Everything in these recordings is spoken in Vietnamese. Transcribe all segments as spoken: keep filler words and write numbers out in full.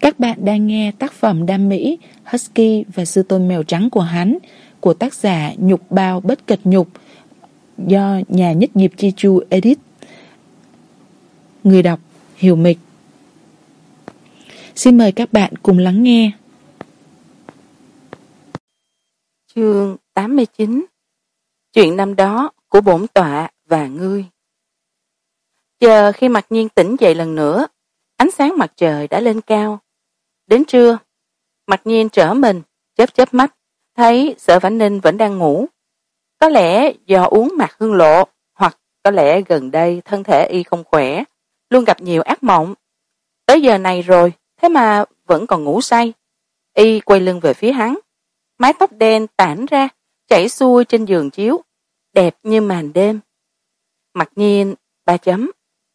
Các bạn đang nghe tác phẩm đam mỹ Husky và Sư Tôn Mèo Trắng của hắn của tác giả Nhục Bao Bất Cật Nhục do nhà Nhất Nghiệp Chi Chu edit. Người đọc Hiểu Mịch. Xin mời các bạn cùng lắng nghe. Chương tám mươi chín. Chuyện năm đó của bổn tọa và ngươi. Chờ khi Mặc Nhiên tỉnh dậy lần nữa, ánh sáng mặt trời đã lên cao. Đến trưa, Mặc Nhiên trở mình, chớp chớp mắt, thấy Sở Vãn Ninh vẫn đang ngủ. Có lẽ do uống mạc hương lộ, hoặc có lẽ gần đây thân thể y không khỏe, luôn gặp nhiều ác mộng. Tới giờ này rồi, thế mà vẫn còn ngủ say. Y quay lưng về phía hắn, mái tóc đen tản ra, chảy xuôi trên giường chiếu, đẹp như màn đêm. Mặc Nhiên ba chấm.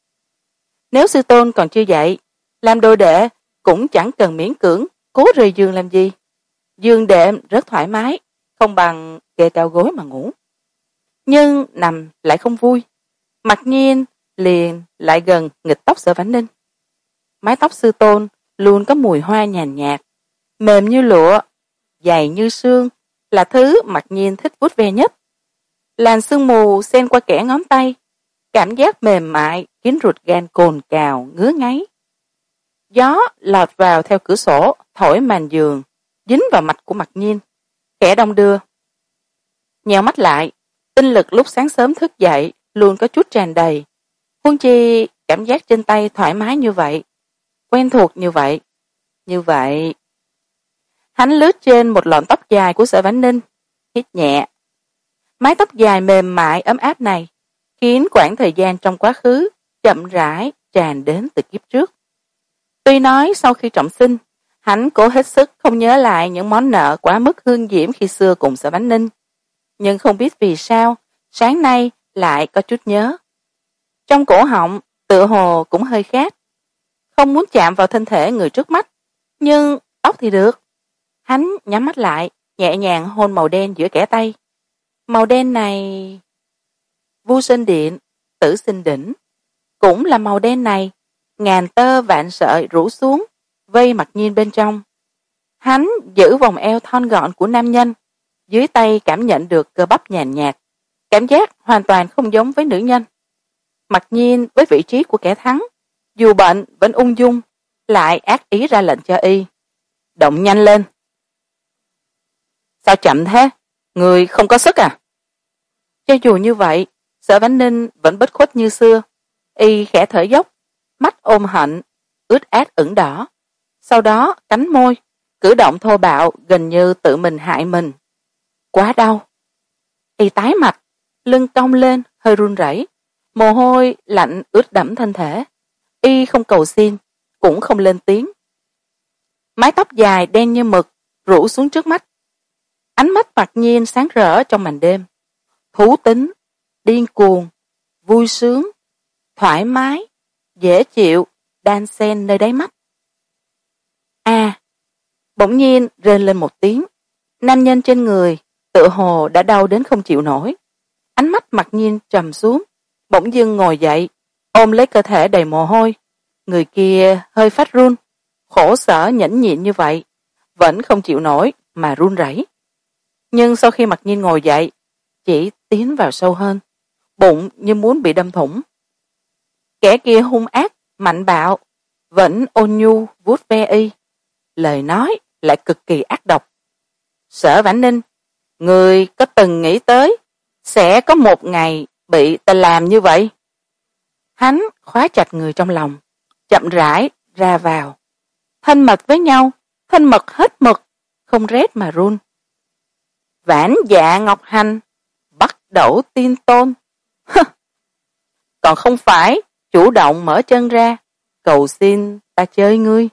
Nếu sư tôn còn chưa dậy, làm đồ đệ cũng chẳng cần miễn cưỡng cố rời giường làm gì. Giường đệm rất thoải mái, không bằng kê cao gối mà ngủ. Nhưng nằm lại không vui. Mặc Nhiên liền lại gần nghịch tóc Sở Vãn Ninh. Mái tóc sư tôn luôn có mùi hoa nhàn nhạt, mềm như lụa, dày như sương, là thứ Mặc Nhiên thích vuốt ve nhất. Làn sương mù xen qua kẽ ngón tay, cảm giác mềm mại khiến ruột gan cồn cào ngứa ngáy. Gió lọt vào theo cửa sổ, thổi màn giường dính vào mặt của Mặc Nhiên, khẽ đong đưa. Nheo mắt lại, tinh lực lúc sáng sớm thức dậy luôn có chút tràn đầy, huống chi cảm giác trên tay thoải mái như vậy, quen thuộc như vậy. Như vậy, hắn lướt trên một lọn tóc dài của Sở Vãn Ninh, hít nhẹ. Mái tóc dài mềm mại ấm áp này khiến quãng thời gian trong quá khứ chậm rãi tràn đến từ kiếp trước. Tuy nói sau khi trọng sinh, hắn cố hết sức không nhớ lại những món nợ quá mức hương diễm khi xưa cùng Sở Vãn Ninh, nhưng không biết vì sao sáng nay lại có chút nhớ. Trong cổ họng tựa hồ cũng hơi khát, không muốn chạm vào thân thể người trước mắt, nhưng tóc thì được. Hắn nhắm mắt lại, nhẹ nhàng hôn màu đen giữa kẽ tay. Màu đen này Vu Sinh Điện, Tử Sinh Đỉnh, cũng là màu đen này, ngàn tơ vạn sợi rủ xuống, vây Mặc Nhiên bên trong. Hắn giữ vòng eo thon gọn của nam nhân, dưới tay cảm nhận được cơ bắp nhàn nhạt, cảm giác hoàn toàn không giống với nữ nhân. Mặc Nhiên với vị trí của kẻ thắng, dù bệnh vẫn ung dung, lại ác ý ra lệnh cho y. Động nhanh lên. Sao chậm thế? Người không có sức à? Cho dù như vậy, Sở Vãn Ninh vẫn bất khuất như xưa. Y khẽ thở dốc, mắt ôm hận, ướt át ửng đỏ. Sau đó cắn môi, cử động thô bạo gần như tự mình hại mình. Quá đau. Y tái mặt, lưng cong lên, hơi run rẩy, mồ hôi lạnh ướt đẫm thân thể. Y không cầu xin, cũng không lên tiếng. Mái tóc dài đen như mực rủ xuống trước mắt. Ánh mắt Mặc Nhiên sáng rỡ trong màn đêm. Thú tính, điên cuồng, vui sướng, thoải mái, dễ chịu, đan xen nơi đáy mắt. À, bỗng nhiên rên lên một tiếng. Nam nhân trên người tựa hồ đã đau đến không chịu nổi. Ánh mắt Mặc Nhiên trầm xuống, bỗng dưng ngồi dậy, ôm lấy cơ thể đầy mồ hôi. Người kia hơi phát run, khổ sở nhẫn nhịn như vậy, vẫn không chịu nổi mà run rẩy. Nhưng sau khi Mặc Nhiên ngồi dậy, chỉ tiến vào sâu hơn, bụng như muốn bị đâm thủng. Kẻ kia hung ác, mạnh bạo, vẫn ôn nhu vuốt ve y, lời nói lại cực kỳ ác độc. Sở Vãn Ninh, người có từng nghĩ tới sẽ có một ngày bị ta làm như vậy? Hắn khóa chặt người trong lòng, chậm rãi ra vào, thân mật với nhau, thân mật hết mực, không rét mà run. Vãn Dạ Ngọc Hành, bắt đẩu tiên tôn. Còn không phải chủ động mở chân ra, cầu xin ta chơi ngươi.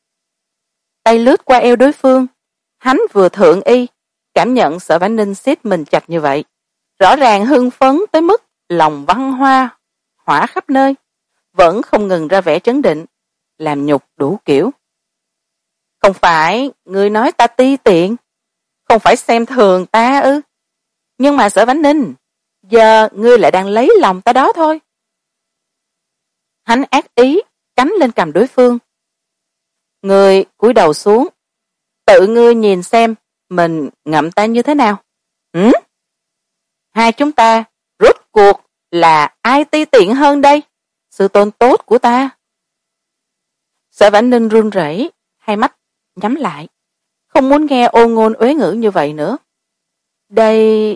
Tay lướt qua eo đối phương, hắn vừa thượng y, cảm nhận Sở Vãn Ninh siết mình chặt như vậy, rõ ràng hưng phấn tới mức lòng văn hoa hỏa khắp nơi, vẫn không ngừng ra vẻ trấn định, làm nhục đủ kiểu. Không phải ngươi nói ta ti tiện, không phải xem thường ta ư? Nhưng mà Sở Vãn Ninh, giờ ngươi lại đang lấy lòng ta đó thôi. Hắn ác ý cắn lên cằm đối phương. Ngươi cúi đầu xuống, tự ngươi nhìn xem mình ngậm ta như thế nào. Hử? Hai chúng ta rốt cuộc là ai ti tiện hơn đây? Sư tôn tốt của ta. Sở Vãn Ninh run rẩy, hai mắt nhắm lại, không muốn nghe ô ngôn uế ngữ như vậy nữa. Đây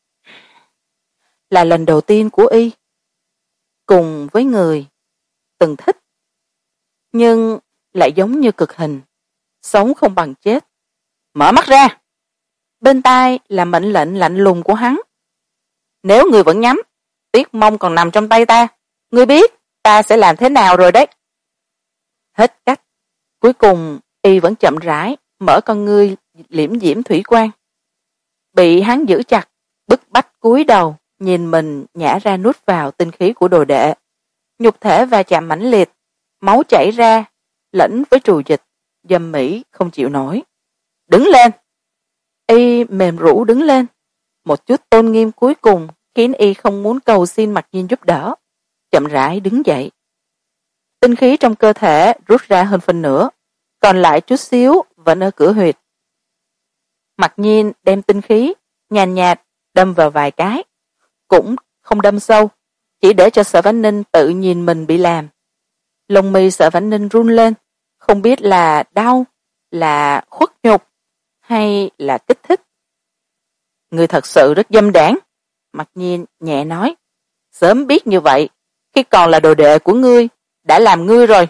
là lần đầu tiên của y cùng với người từng thích, nhưng lại giống như cực hình, sống không bằng chết. Mở mắt ra. Bên tai là mệnh lệnh lạnh lùng của hắn. Nếu người vẫn nhắm, Tuyết Mông còn nằm trong tay ta, ngươi biết ta sẽ làm thế nào rồi đấy. Hết cách, cuối cùng y vẫn chậm rãi mở con ngươi liễm diễm thủy quang. Bị hắn giữ chặt, bức bách cúi đầu nhìn mình nhả ra nuốt vào tinh khí của đồ đệ. Nhục thể va chạm mãnh liệt, máu chảy ra lẫn với trù dịch, dâm mỹ không chịu nổi. Đứng lên. Y mềm rũ đứng lên, một chút tôn nghiêm cuối cùng khiến y không muốn cầu xin Mặc Nhiên giúp đỡ, chậm rãi đứng dậy. Tinh khí trong cơ thể rút ra hơn phân nửa, còn lại chút xíu vẫn ở cửa huyệt. Mặc Nhiên đem tinh khí nhàn nhạt đâm vào vài cái, cũng không đâm sâu, chỉ để cho Sở Vãn Ninh tự nhìn mình bị làm. Lông mi Sở Vãn Ninh run lên, không biết là đau, là khuất nhục hay là kích thích. Người thật sự rất dâm đãng, Mặc Nhiên nhẹ nói. Sớm biết như vậy, khi còn là đồ đệ của ngươi, đã làm ngươi rồi.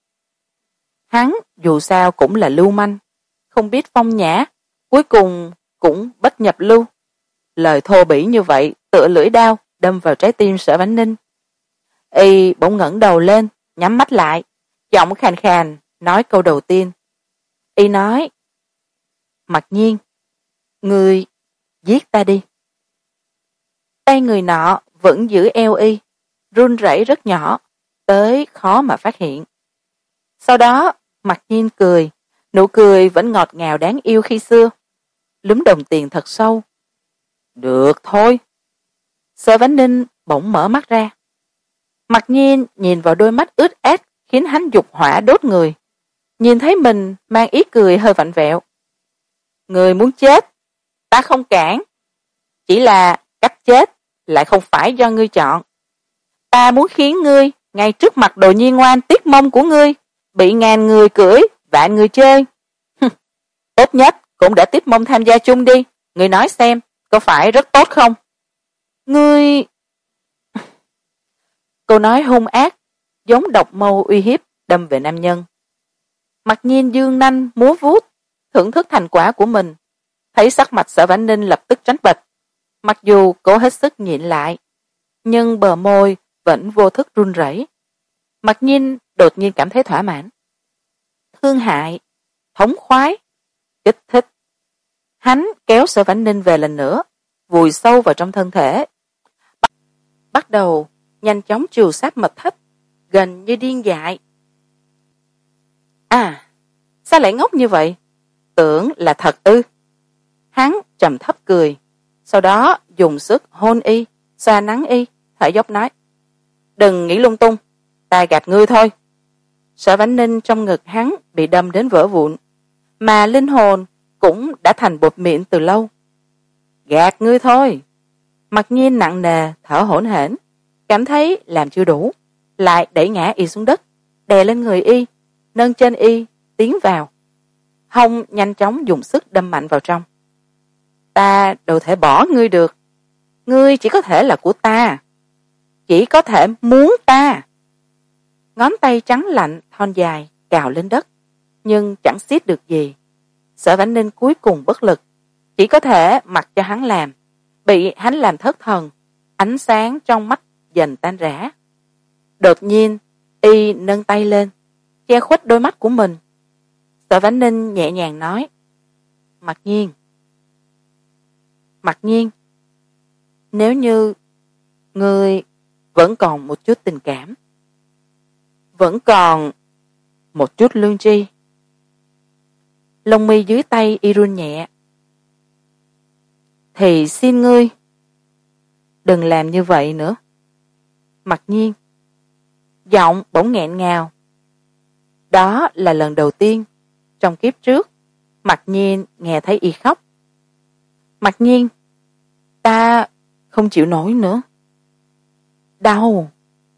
Hắn dù sao cũng là lưu manh, không biết phong nhã, cuối cùng cũng bất nhập lưu. Lời thô bỉ như vậy tựa lưỡi đao đâm vào trái tim Sở Vãn Ninh. Y bỗng ngẩng đầu lên, nhắm mắt lại, giọng khàn khàn nói câu đầu tiên. Y nói: Mặc Nhiên, ngươi giết ta đi. Tay người nọ vẫn giữ eo y, run rẩy rất nhỏ, tới khó mà phát hiện. Sau đó Mặc Nhiên cười, nụ cười vẫn ngọt ngào đáng yêu khi xưa, lúm đồng tiền thật sâu. Được thôi. Sở Vãn Ninh bỗng mở mắt ra. Mặc Nhiên nhìn vào đôi mắt ướt át khiến hắn dục hỏa đốt người, nhìn thấy mình mang ý cười hơi vặn vẹo. Người muốn chết, ta không cản, chỉ là cách chết lại không phải do ngươi chọn. Ta muốn khiến ngươi ngay trước mặt Đồ Nhi ngoan Tuyết Mông của ngươi bị ngàn người cưỡi, vạn người chơi. Tốt nhất cũng để Tuyết Mông tham gia chung đi, ngươi nói xem có phải rất tốt không? Ngươi... Câu nói hung ác giống độc mâu uy hiếp đâm về nam nhân. Mặc Nhiên dương nanh múa vuốt, thưởng thức thành quả của mình, thấy sắc mặt Sở Vãn Ninh lập tức trắng bệch. Mặc dù cố hết sức nhịn lại, nhưng bờ môi vẫn vô thức run rẩy. Mặc Nhiên đột nhiên cảm thấy thỏa mãn, thương hại, thống khoái, kích thích. Hắn kéo Sở Vãn Ninh về lần nữa, vùi sâu vào trong thân thể, bắt đầu nhanh chóng trù sát mật thất, gần như điên dại. À, sao lại ngốc như vậy? Tưởng là thật ư? Hắn trầm thấp cười, sau đó dùng sức hôn y, xoa nắng y, thở dốc nói: Đừng nghĩ lung tung, ta gạt ngươi thôi. Sở Vãn Ninh trong ngực hắn bị đâm đến vỡ vụn, mà linh hồn cũng đã thành bột mịn từ lâu. Gạt ngươi thôi. Mặc Nhiên nặng nề thở hổn hển, cảm thấy làm chưa đủ, lại đẩy ngã y xuống đất, đè lên người y, nâng chân y tiến vào, hông nhanh chóng dùng sức đâm mạnh vào trong. Ta đâu thể bỏ ngươi được, ngươi chỉ có thể là của ta, chỉ có thể muốn ta. Ngón tay trắng lạnh thon dài cào lên đất, nhưng chẳng xiết được gì. Sở Vãn Ninh cuối cùng bất lực, chỉ có thể mặc cho hắn làm, bị hắn làm thất thần, ánh sáng trong mắt dần tan rã. Đột nhiên y nâng tay lên che khuất đôi mắt của mình. Sở Vãn Ninh nhẹ nhàng nói: Mặc Nhiên, Mặc Nhiên, nếu như ngươi vẫn còn một chút tình cảm, vẫn còn một chút lương tri. Lông mi dưới tay y run nhẹ. Thì xin ngươi đừng làm như vậy nữa. Mặc Nhiên, giọng bỗng nghẹn ngào. đó là lần đầu tiên trong kiếp trước mặc nhiên nghe thấy y khóc. Mặc nhiên, ta không chịu nổi nữa. Đau.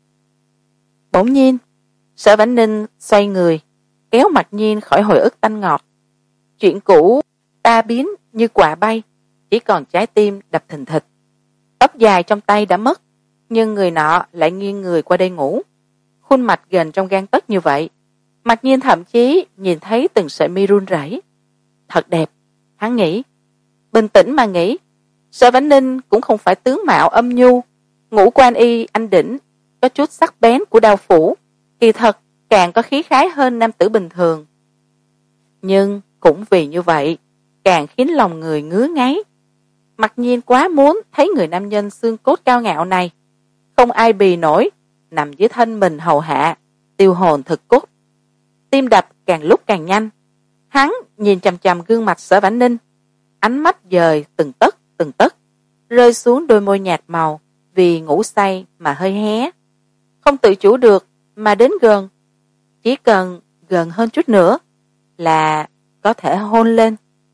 Bỗng nhiên, Sở Vãn Ninh xoay người, kéo Mặc nhiên khỏi hồi ức tanh ngọt. Chuyện cũ ta biến như quạ bay, chỉ còn trái tim đập thình thịch. Tóc dài trong tay đã mất, nhưng người nọ lại nghiêng người qua đây ngủ. Khuôn mặt gần trong gang tấc như vậy, Mặc nhiên thậm chí nhìn thấy từng sợi mi run rẩy. Thật đẹp, hắn nghĩ. Bình tĩnh mà nghĩ, Sở Vãn Ninh cũng không phải tướng mạo âm nhu, ngũ quan y anh đỉnh, có chút sắc bén của đao phủ, kỳ thật càng có khí khái hơn nam tử bình thường. Nhưng cũng vì như vậy, càng khiến lòng người ngứa ngáy. Mặc nhiên quá muốn thấy người nam nhân xương cốt cao ngạo này, không ai bì nổi, nằm dưới thân mình hầu hạ, tiêu hồn thực cốt. Tim đập càng lúc càng nhanh, hắn nhìn chằm chằm gương mặt Sở Vãn Ninh, ánh mắt dời từng tấc từng tấc, rơi xuống đôi môi nhạt màu vì ngủ say mà hơi hé, không tự chủ được mà đến gần, chỉ cần gần hơn chút nữa là có thể hôn lên.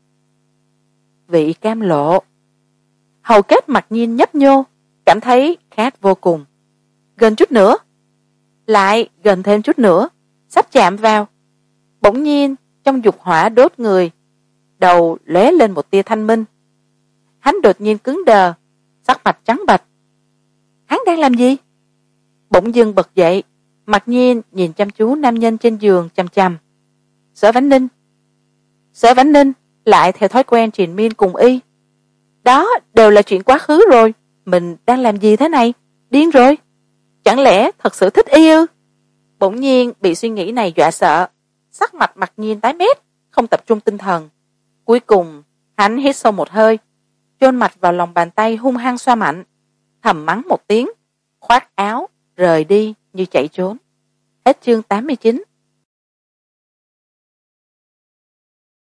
Vị cam lộ. Hầu kết Mặc nhiên nhấp nhô, cảm thấy khát vô cùng. Gần chút nữa, lại gần thêm chút nữa, sắp chạm vào. Bỗng nhiên trong dục hỏa đốt người, đầu lóe lên một tia thanh minh. Hắn đột nhiên cứng đờ, sắc mặt trắng bệch. Hắn đang làm gì? Bỗng dưng bật dậy, Mặc nhiên nhìn chăm chú nam nhân trên giường chằm chằm. Sở Vãn Ninh. Sở Vãn Ninh lại theo thói quen triền miên cùng y. Đó đều là chuyện quá khứ rồi, mình đang làm gì thế này? Điên rồi. Chẳng lẽ thật sự thích y ư? Bỗng nhiên bị suy nghĩ này dọa sợ, sắc mặt Mặc nhiên tái mét, không tập trung tinh thần. Cuối cùng hắn hít sâu một hơi, chôn mặt vào lòng bàn tay hung hăng xoa mạnh, thầm mắng một tiếng, khoác áo rời đi như chạy trốn. Hết chương tám mươi chín.